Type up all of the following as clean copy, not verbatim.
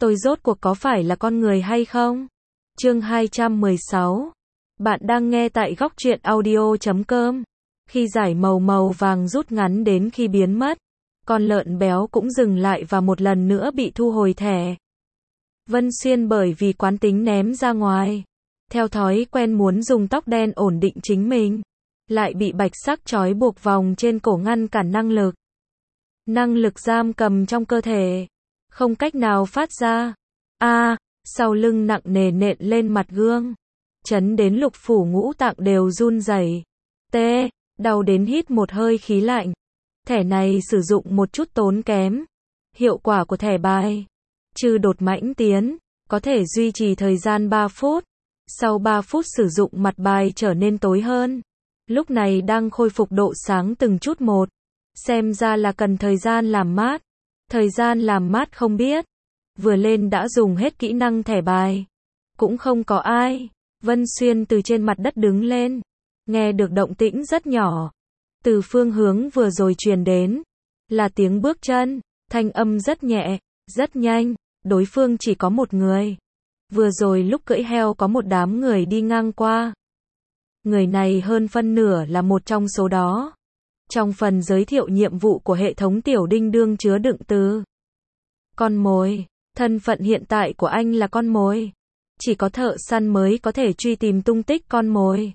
tôi rốt cuộc có phải là con người hay không? Chương 216. Bạn đang nghe tại góc truyện audio.com. Khi dải màu màu vàng rút ngắn đến khi biến mất, con lợn béo cũng dừng lại và một lần nữa bị thu hồi thẻ. Vân Xuyên bởi vì quán tính ném ra ngoài. Theo thói quen muốn dùng tóc đen ổn định chính mình, lại bị bạch sắc trói buộc vòng trên cổ ngăn cản năng lực. Năng lực giam cầm trong cơ thể, không cách nào phát ra. Sau lưng nặng nề nện lên mặt gương, chấn đến lục phủ ngũ tạng đều run rẩy. Đau đến hít một hơi khí lạnh. Thẻ này sử dụng một chút tốn kém. Hiệu quả của thẻ bài, trừ đột mãnh tiến, có thể duy trì thời gian 3 phút. Sau 3 phút sử dụng mặt bài trở nên tối hơn. Lúc này đang khôi phục độ sáng từng chút một. Xem ra là cần thời gian làm mát. Thời gian làm mát không biết. Vừa lên đã dùng hết kỹ năng thẻ bài. Cũng không có ai. Vân Xuyên từ trên mặt đất đứng lên. Nghe được động tĩnh rất nhỏ. Từ phương hướng vừa rồi truyền đến. Là tiếng bước chân. Thanh âm rất nhẹ, rất nhanh. Đối phương chỉ có một người. Vừa rồi lúc cưỡi heo có một đám người đi ngang qua. Người này hơn phân nửa là một trong số đó. Trong phần giới thiệu nhiệm vụ của hệ thống tiểu đinh đương chứa đựng từ con mồi. Thân phận hiện tại của anh là con mồi. Chỉ có thợ săn mới có thể truy tìm tung tích con mồi.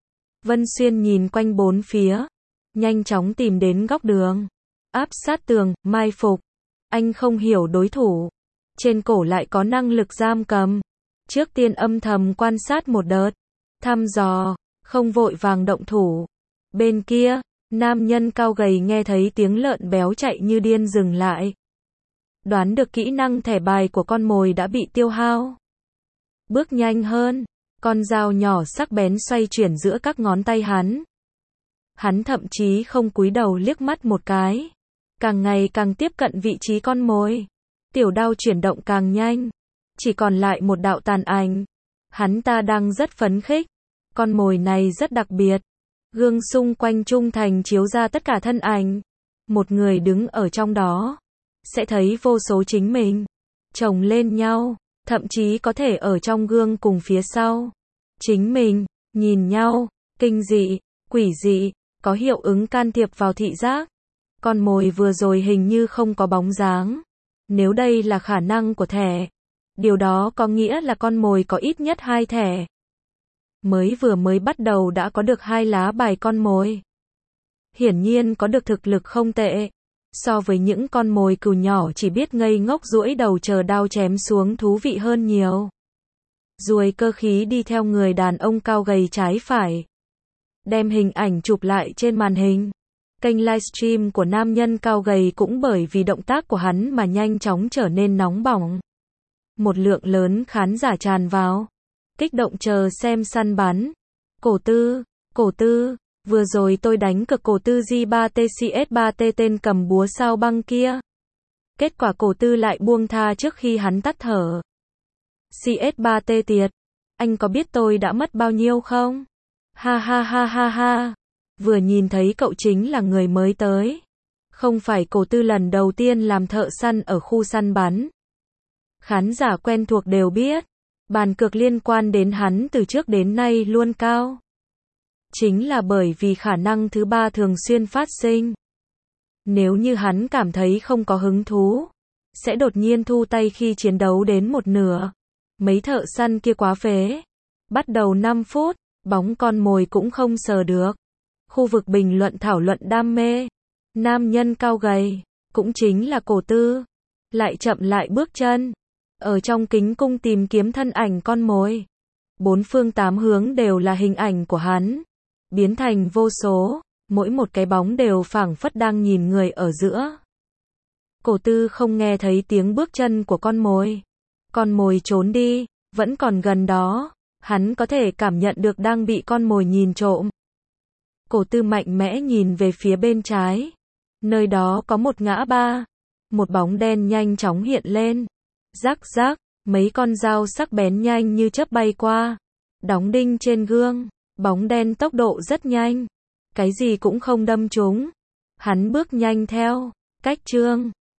Vân Xuyên nhìn quanh bốn phía, nhanh chóng tìm đến góc đường, áp sát tường, mai phục. Anh không hiểu đối thủ. Trên cổ lại có năng lực giam cầm. Trước tiên âm thầm quan sát một đợt, thăm dò, không vội vàng động thủ. Bên kia, nam nhân cao gầy nghe thấy tiếng lợn béo chạy như điên dừng lại. Đoán được kỹ năng thẻ bài của con mồi đã bị tiêu hao. Bước nhanh hơn, con dao nhỏ sắc bén xoay chuyển giữa các ngón tay hắn. Hắn thậm chí không cúi đầu liếc mắt một cái. Càng ngày càng tiếp cận vị trí con mồi. Tiểu đao chuyển động càng nhanh. Chỉ còn lại một đạo tàn ảnh. Hắn ta đang rất phấn khích. Con mồi này rất đặc biệt. Gương xung quanh trung thành chiếu ra tất cả thân ảnh. Một người đứng ở trong đó sẽ thấy vô số chính mình chồng lên nhau, thậm chí có thể ở trong gương cùng phía sau chính mình, nhìn nhau, kinh dị, quỷ dị, có hiệu ứng can thiệp vào thị giác. Con mồi vừa rồi hình như không có bóng dáng. Nếu đây là khả năng của thẻ, điều đó có nghĩa là con mồi có ít nhất 2 thẻ. Mới bắt đầu đã có được 2 lá bài con mồi. Hiển nhiên có được thực lực không tệ. So với những con mồi cừu nhỏ chỉ biết ngây ngốc duỗi đầu chờ đao chém xuống thú vị hơn nhiều. Ruồi cơ khí đi theo người đàn ông cao gầy trái phải. Đem hình ảnh chụp lại trên màn hình. Kênh livestream của nam nhân cao gầy cũng bởi vì động tác của hắn mà nhanh chóng trở nên nóng bỏng. Một lượng lớn khán giả tràn vào. Kích động chờ xem săn bắn. Cổ tư, vừa rồi tôi đánh cực cổ tư G3TCS3T tên cầm búa sao băng kia. Kết quả cổ tư lại buông tha trước khi hắn tắt thở. CS3T tiệt, anh có biết tôi đã mất bao nhiêu không? Ha ha ha ha ha. Vừa nhìn thấy cậu chính là người mới tới. Không phải cổ tư lần đầu tiên làm thợ săn ở khu săn bắn. Khán giả quen thuộc đều biết. Bàn cược liên quan đến hắn từ trước đến nay luôn cao. Chính là bởi vì khả năng thứ 3 thường xuyên phát sinh. Nếu như hắn cảm thấy không có hứng thú, sẽ đột nhiên thu tay khi chiến đấu đến một nửa. Mấy thợ săn kia quá phế. Bắt đầu 5 phút, bóng con mồi cũng không sờ được. Khu vực bình luận thảo luận đam mê. Nam nhân cao gầy, cũng chính là cổ tư, lại chậm lại bước chân. Ở trong kính cung tìm kiếm thân ảnh con mồi. 4 phương 8 hướng đều là hình ảnh của hắn. Biến thành vô số, mỗi một cái bóng đều phảng phất đang nhìn người ở giữa. Cổ tư không nghe thấy tiếng bước chân của con mồi. Con mồi trốn đi, vẫn còn gần đó. Hắn có thể cảm nhận được đang bị con mồi nhìn trộm. Cổ tư mạnh mẽ nhìn về phía bên trái. Nơi đó có một ngã ba. Một bóng đen nhanh chóng hiện lên. Rắc rắc, mấy con dao sắc bén nhanh như chớp bay qua. Đóng đinh trên gương. Bóng đen tốc độ rất nhanh. Cái gì cũng không đâm trúng. Hắn bước nhanh theo. Cách trương.